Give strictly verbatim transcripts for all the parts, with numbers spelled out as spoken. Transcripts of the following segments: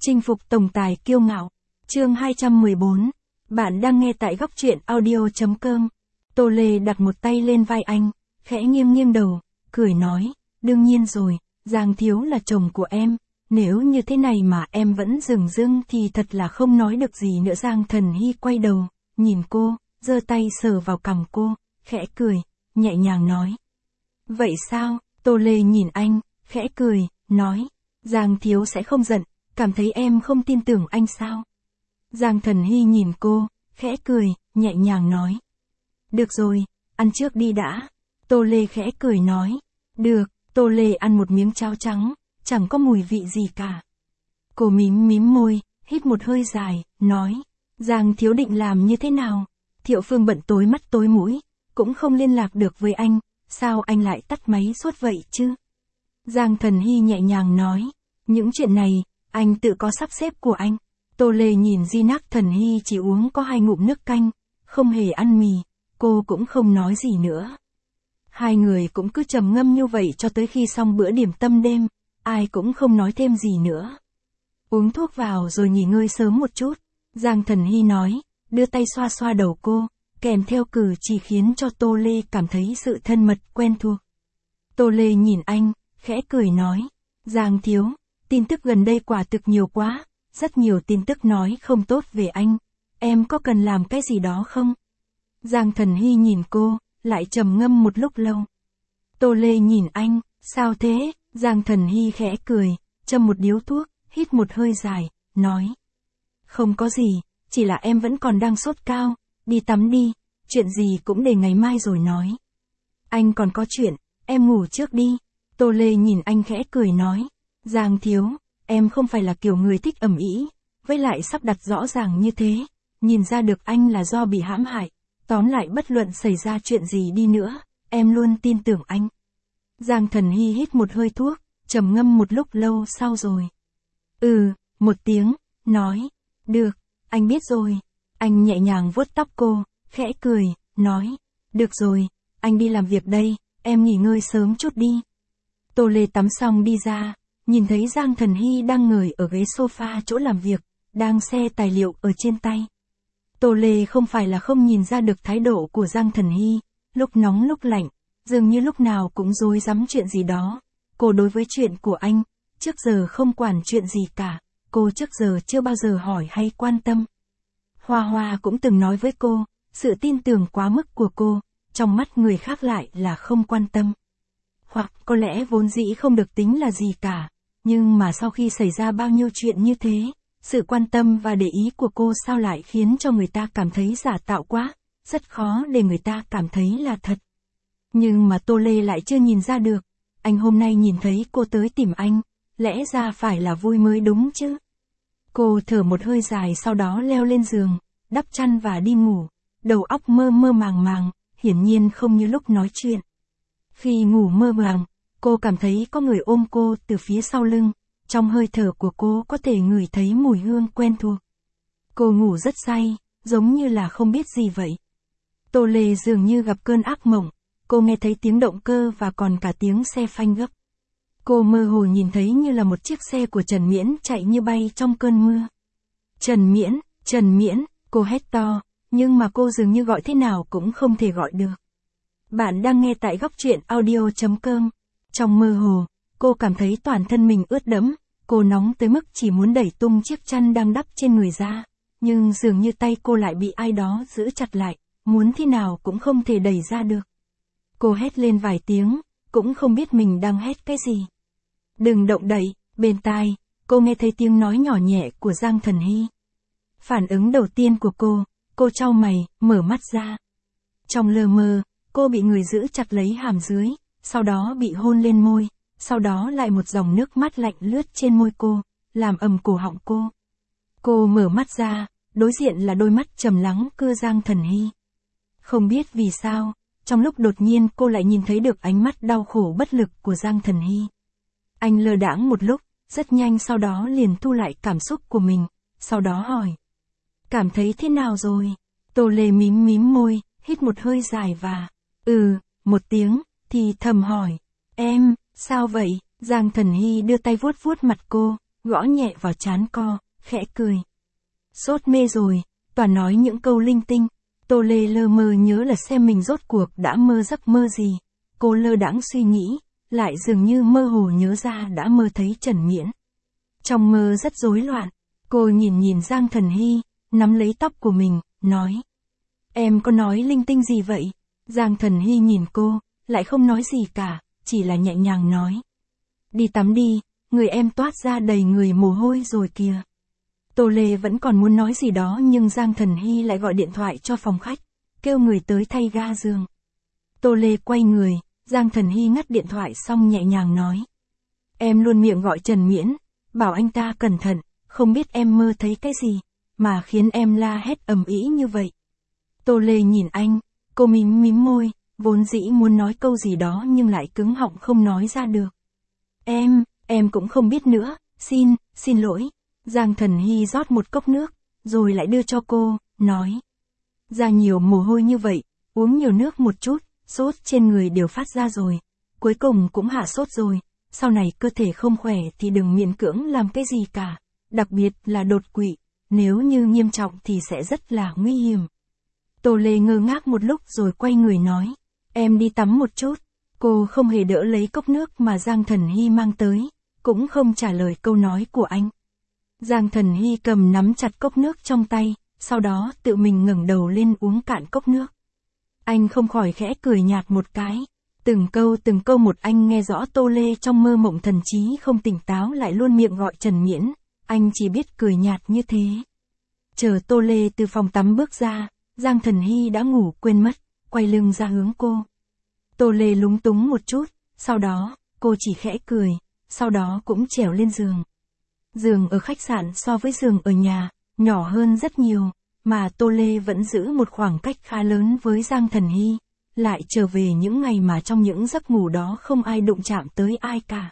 Chinh phục tổng tài kiêu ngạo. Chương hai trăm mười bốn. Bạn đang nghe tại góc truyện audio chấm com. Tô Lê đặt một tay lên vai anh, khẽ nghiêng nghiêng đầu, cười nói, đương nhiên rồi, Giang Thiếu là chồng của em, nếu như thế này mà em vẫn dửng dưng thì thật là không nói được gì nữa. Giang Thần Hy quay đầu, nhìn cô, giơ tay sờ vào cằm cô, khẽ cười, nhẹ nhàng nói. Vậy sao? Tô Lê nhìn anh, khẽ cười, nói, Giang Thiếu sẽ không giận, cảm thấy em không tin tưởng anh sao? Giang Thần Hy nhìn cô, khẽ cười, nhẹ nhàng nói. Được rồi, ăn trước đi đã. Tô Lê khẽ cười nói. Được, Tô Lê ăn một miếng cháo trắng, chẳng có mùi vị gì cả. Cô mím mím môi, hít một hơi dài, nói. Giang Thiếu định làm như thế nào? Thiệu Phương bận tối mắt tối mũi, cũng không liên lạc được với anh, sao anh lại tắt máy suốt vậy chứ? Giang Thần Hy nhẹ nhàng nói. Những chuyện này, anh tự có sắp xếp của anh. Tô Lê nhìn Di Nác Thần Hy chỉ uống có hai ngụm nước canh, không hề ăn mì, cô cũng không nói gì nữa. Hai người cũng cứ trầm ngâm như vậy cho tới khi xong bữa điểm tâm đêm, ai cũng không nói thêm gì nữa. Uống thuốc vào rồi nghỉ ngơi sớm một chút, Giang Thần Hy nói, đưa tay xoa xoa đầu cô, kèm theo cử chỉ khiến cho Tô Lê cảm thấy sự thân mật quen thuộc. Tô Lê nhìn anh, khẽ cười nói, Giang Thiếu, tin tức gần đây quả thực nhiều quá, rất nhiều tin tức nói không tốt về anh, em có cần làm cái gì đó không? Giang Thần Hy nhìn cô, lại trầm ngâm một lúc lâu. Tô Lê nhìn anh, sao thế? Giang Thần Hy khẽ cười, châm một điếu thuốc, hít một hơi dài, nói. Không có gì, chỉ là em vẫn còn đang sốt cao, đi tắm đi, chuyện gì cũng để ngày mai rồi nói. Anh còn có chuyện, em ngủ trước đi. Tô Lê nhìn anh khẽ cười nói. Giang Thiếu, em không phải là kiểu người thích ầm ĩ, với lại sắp đặt rõ ràng như thế, nhìn ra được anh là do bị hãm hại. Tóm lại bất luận xảy ra chuyện gì đi nữa, em luôn tin tưởng anh. Giang Thần Hy hít một hơi thuốc, trầm ngâm một lúc lâu sau rồi. Ừ, một tiếng, nói. Được, anh biết rồi. Anh nhẹ nhàng vuốt tóc cô, khẽ cười, nói. Được rồi, anh đi làm việc đây, em nghỉ ngơi sớm chút đi. Tô Lê tắm xong đi ra, nhìn thấy Giang Thần Hy đang ngồi ở ghế sofa chỗ làm việc, đang xe tài liệu ở trên tay. Tô Lê không phải là không nhìn ra được thái độ của Giang Thần Hy, lúc nóng lúc lạnh, dường như lúc nào cũng rối rắm chuyện gì đó. Cô đối với chuyện của anh, trước giờ không quản chuyện gì cả, cô trước giờ chưa bao giờ hỏi hay quan tâm. Hoa Hoa cũng từng nói với cô, sự tin tưởng quá mức của cô, trong mắt người khác lại là không quan tâm. Hoặc có lẽ vốn dĩ không được tính là gì cả, nhưng mà sau khi xảy ra bao nhiêu chuyện như thế, sự quan tâm và để ý của cô sao lại khiến cho người ta cảm thấy giả tạo quá, rất khó để người ta cảm thấy là thật. Nhưng mà Tô Lê lại chưa nhìn ra được, anh hôm nay nhìn thấy cô tới tìm anh, lẽ ra phải là vui mới đúng chứ. Cô thở một hơi dài sau đó leo lên giường, đắp chăn và đi ngủ, đầu óc mơ mơ màng màng, hiển nhiên không như lúc nói chuyện. Khi ngủ mơ màng, cô cảm thấy có người ôm cô từ phía sau lưng. Trong hơi thở của cô có thể ngửi thấy mùi hương quen thuộc. Cô ngủ rất say, giống như là không biết gì vậy. Tô Lê dường như gặp cơn ác mộng, cô nghe thấy tiếng động cơ và còn cả tiếng xe phanh gấp. Cô mơ hồ nhìn thấy như là một chiếc xe của Trần Miễn chạy như bay trong cơn mưa. Trần Miễn, Trần Miễn, cô hét to, nhưng mà cô dường như gọi thế nào cũng không thể gọi được. Bạn đang nghe tại góc truyện audio chấm com. Trong mơ hồ, cô cảm thấy toàn thân mình ướt đẫm, cô nóng tới mức chỉ muốn đẩy tung chiếc chăn đang đắp trên người ra, nhưng dường như tay cô lại bị ai đó giữ chặt lại, muốn thế nào cũng không thể đẩy ra được. Cô hét lên vài tiếng, cũng không biết mình đang hét cái gì. Đừng động đậy, bên tai, cô nghe thấy tiếng nói nhỏ nhẹ của Giang Thần Hy. Phản ứng đầu tiên của cô, cô chau mày, mở mắt ra. Trong lơ mơ, cô bị người giữ chặt lấy hàm dưới, sau đó bị hôn lên môi. Sau đó lại một dòng nước mắt lạnh lướt trên môi cô, làm ầm cổ họng cô. Cô mở mắt ra, đối diện là đôi mắt trầm lắng cưa Giang Thần Hy. Không biết vì sao, trong lúc đột nhiên cô lại nhìn thấy được ánh mắt đau khổ bất lực của Giang Thần Hy. Anh lơ đãng một lúc, rất nhanh sau đó liền thu lại cảm xúc của mình, sau đó hỏi. Cảm thấy thế nào rồi? Tô Lê mím mím môi, hít một hơi dài và, ừ, một tiếng, thì thầm hỏi. Em... Sao vậy? Giang Thần Hy đưa tay vuốt vuốt mặt cô, gõ nhẹ vào trán cô, khẽ cười. Sốt mê rồi, toàn nói những câu linh tinh. Tô Lê lơ mơ nhớ là xem mình rốt cuộc đã mơ giấc mơ gì. Cô lơ đãng suy nghĩ, lại dường như mơ hồ nhớ ra đã mơ thấy Trần Miễn. Trong mơ rất rối loạn, cô nhìn nhìn Giang Thần Hy, nắm lấy tóc của mình, nói. Em có nói linh tinh gì vậy? Giang Thần Hy nhìn cô, lại không nói gì cả, chỉ là nhẹ nhàng nói. Đi tắm đi, người em toát ra đầy người mồ hôi rồi kìa. Tô Lê vẫn còn muốn nói gì đó nhưng Giang Thần Hy lại gọi điện thoại cho phòng khách, kêu người tới thay ga giường. Tô Lê quay người, Giang Thần Hy ngắt điện thoại xong nhẹ nhàng nói. Em luôn miệng gọi Trần Miễn, bảo anh ta cẩn thận, không biết em mơ thấy cái gì, mà khiến em la hét ầm ĩ như vậy. Tô Lê nhìn anh, cô mím mím môi, vốn dĩ muốn nói câu gì đó nhưng lại cứng họng không nói ra được. Em, em cũng không biết nữa, xin, xin lỗi. Giang Thần Hy rót một cốc nước, rồi lại đưa cho cô, nói. Ra nhiều mồ hôi như vậy, uống nhiều nước một chút, sốt trên người đều phát ra rồi. Cuối cùng cũng hạ sốt rồi, sau này cơ thể không khỏe thì đừng miễn cưỡng làm cái gì cả, đặc biệt là đột quỵ, nếu như nghiêm trọng thì sẽ rất là nguy hiểm. Tô Lê ngơ ngác một lúc rồi quay người nói. Em đi tắm một chút. Cô không hề đỡ lấy cốc nước mà Giang Thần Hy mang tới, cũng không trả lời câu nói của anh. Giang Thần Hy cầm nắm chặt cốc nước trong tay, sau đó tự mình ngẩng đầu lên uống cạn cốc nước. Anh không khỏi khẽ cười nhạt một cái. Từng câu từng câu một anh nghe rõ. Tô Lê trong mơ mộng thần trí không tỉnh táo lại luôn miệng gọi Trần Miễn, anh chỉ biết cười nhạt như thế. Chờ Tô Lê từ phòng tắm bước ra, Giang Thần Hy đã ngủ quên mất, quay lưng ra hướng cô. Tô Lê lúng túng một chút, sau đó, cô chỉ khẽ cười, sau đó cũng trèo lên giường. Giường ở khách sạn so với giường ở nhà, nhỏ hơn rất nhiều, mà Tô Lê vẫn giữ một khoảng cách khá lớn với Giang Thần Hy, lại trở về những ngày mà trong những giấc ngủ đó không ai đụng chạm tới ai cả.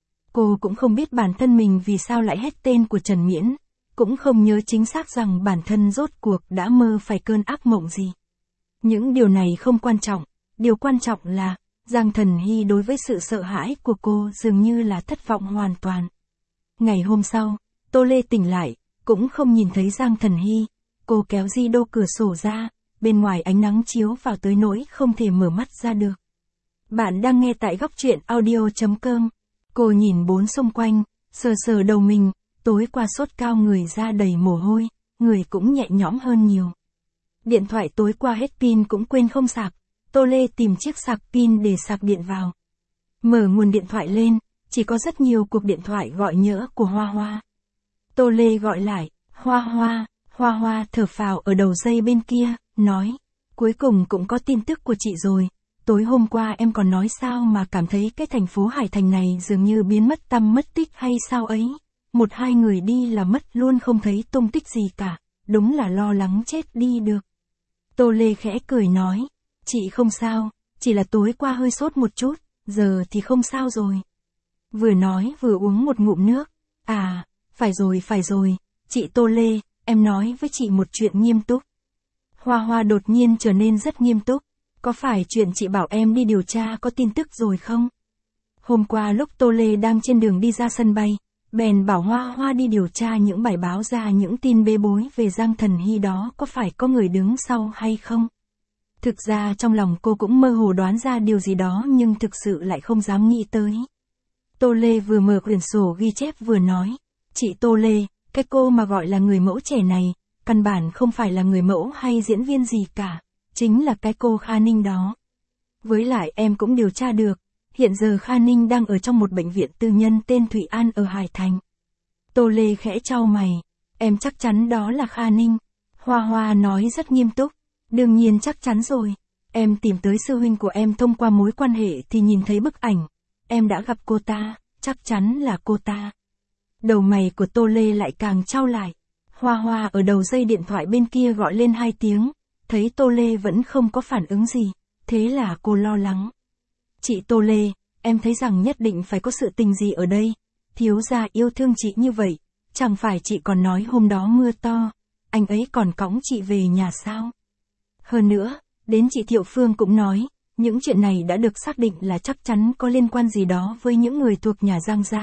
Cô cũng không biết bản thân mình vì sao lại hét tên của Trần Miễn, cũng không nhớ chính xác rằng bản thân rốt cuộc đã mơ phải cơn ác mộng gì. Những điều này không quan trọng, điều quan trọng là, Giang Thần Hy đối với sự sợ hãi của cô dường như là thất vọng hoàn toàn. Ngày hôm sau, Tô Lê tỉnh lại, cũng không nhìn thấy Giang Thần Hy, cô kéo di đô cửa sổ ra, bên ngoài ánh nắng chiếu vào tới nỗi không thể mở mắt ra được. Bạn đang nghe tại góc truyện audio chấm com. Cô nhìn bốn xung quanh, sờ sờ đầu mình, tối qua sốt cao người ra đầy mồ hôi, người cũng nhẹ nhõm hơn nhiều. Điện thoại tối qua hết pin cũng quên không sạc, Tô Lê tìm chiếc sạc pin để sạc điện vào. Mở nguồn điện thoại lên, chỉ có rất nhiều cuộc điện thoại gọi nhỡ của Hoa Hoa. Tô Lê gọi lại, Hoa Hoa, Hoa Hoa thở phào ở đầu dây bên kia, nói, cuối cùng cũng có tin tức của chị rồi. Tối hôm qua em còn nói sao mà cảm thấy cái thành phố Hải Thành này dường như biến mất tăm mất tích hay sao ấy. Một hai người đi là mất luôn không thấy tung tích gì cả, đúng là lo lắng chết đi được. Tô Lê khẽ cười nói, chị không sao, chỉ là tối qua hơi sốt một chút, giờ thì không sao rồi. Vừa nói vừa uống một ngụm nước, à, phải rồi phải rồi, chị Tô Lê, em nói với chị một chuyện nghiêm túc. Hoa Hoa đột nhiên trở nên rất nghiêm túc, có phải chuyện chị bảo em đi điều tra có tin tức rồi không? Hôm qua lúc Tô Lê đang trên đường đi ra sân bay, bèn bảo Hoa Hoa đi điều tra những bài báo ra những tin bê bối về Giang Thần Hy đó có phải có người đứng sau hay không. Thực ra trong lòng cô cũng mơ hồ đoán ra điều gì đó nhưng thực sự lại không dám nghĩ tới. Tô Lê vừa mở quyển sổ ghi chép vừa nói, chị Tô Lê, cái cô mà gọi là người mẫu trẻ này, căn bản không phải là người mẫu hay diễn viên gì cả, chính là cái cô Kha Ninh đó. Với lại em cũng điều tra được, hiện giờ Kha Ninh đang ở trong một bệnh viện tư nhân tên Thụy An ở Hải Thành. Tô Lê khẽ chau mày, em chắc chắn đó là Kha Ninh. Hoa Hoa nói rất nghiêm túc, đương nhiên chắc chắn rồi, em tìm tới sư huynh của em thông qua mối quan hệ thì nhìn thấy bức ảnh, em đã gặp cô ta, chắc chắn là cô ta. Đầu mày của Tô Lê lại càng chau lại. Hoa Hoa ở đầu dây điện thoại bên kia gọi lên hai tiếng, thấy Tô Lê vẫn không có phản ứng gì, thế là cô lo lắng. Chị Tô Lê, em thấy rằng nhất định phải có sự tình gì ở đây, thiếu gia yêu thương chị như vậy, chẳng phải chị còn nói hôm đó mưa to, anh ấy còn cõng chị về nhà sao? Hơn nữa, đến chị Thiệu Phương cũng nói, những chuyện này đã được xác định là chắc chắn có liên quan gì đó với những người thuộc nhà Giang gia.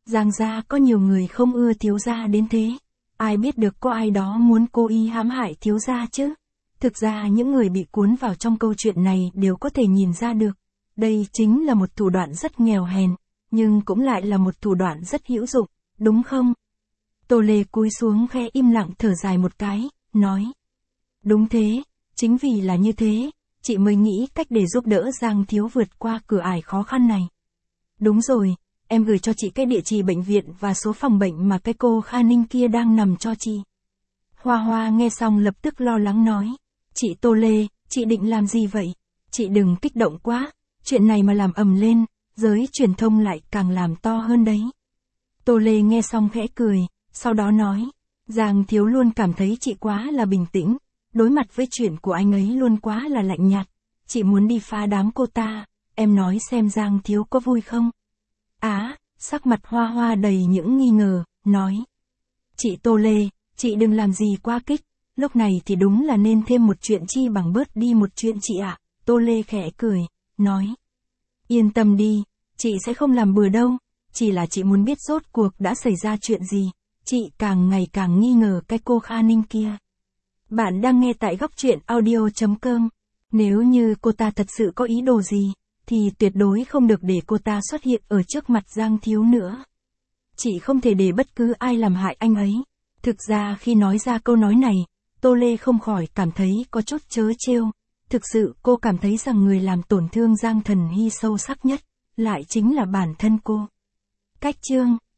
Giang gia có nhiều người không ưa thiếu gia đến thế. Ai biết được có ai đó muốn cố ý hãm hại thiếu gia chứ? Thực ra những người bị cuốn vào trong câu chuyện này đều có thể nhìn ra được. Đây chính là một thủ đoạn rất nghèo hèn, nhưng cũng lại là một thủ đoạn rất hữu dụng, đúng không? Tô Lê cúi xuống khẽ im lặng thở dài một cái, nói. Đúng thế, chính vì là như thế, chị mới nghĩ cách để giúp đỡ Giang thiếu vượt qua cửa ải khó khăn này. Đúng rồi, em gửi cho chị cái địa chỉ bệnh viện và số phòng bệnh mà cái cô Kha Ninh kia đang nằm cho chị. Hoa Hoa nghe xong lập tức lo lắng nói. Chị Tô Lê, chị định làm gì vậy? Chị đừng kích động quá, chuyện này mà làm ầm lên, giới truyền thông lại càng làm to hơn đấy. Tô Lê nghe xong khẽ cười, sau đó nói. Giang thiếu luôn cảm thấy chị quá là bình tĩnh, đối mặt với chuyện của anh ấy luôn quá là lạnh nhạt. Chị muốn đi phá đám cô ta, em nói xem Giang thiếu có vui không? Á, sắc mặt Hoa Hoa đầy những nghi ngờ, nói. Chị Tô Lê, chị đừng làm gì quá kích, lúc này thì đúng là nên thêm một chuyện chi bằng bớt đi một chuyện chị ạ. Tô Lê khẽ cười, nói. Yên tâm đi, chị sẽ không làm bừa đâu, chỉ là chị muốn biết rốt cuộc đã xảy ra chuyện gì. Chị càng ngày càng nghi ngờ cái cô Kha Ninh kia. Bạn đang nghe tại góc truyện audio chấm com. Nếu như cô ta thật sự có ý đồ gì, thì tuyệt đối không được để cô ta xuất hiện ở trước mặt Giang thiếu nữa. Chị không thể để bất cứ ai làm hại anh ấy. Thực ra khi nói ra câu nói này, Tô Lê không khỏi cảm thấy có chút trớ trêu. Thực sự cô cảm thấy rằng người làm tổn thương Giang Thần Hy sâu sắc nhất, lại chính là bản thân cô. Cách chương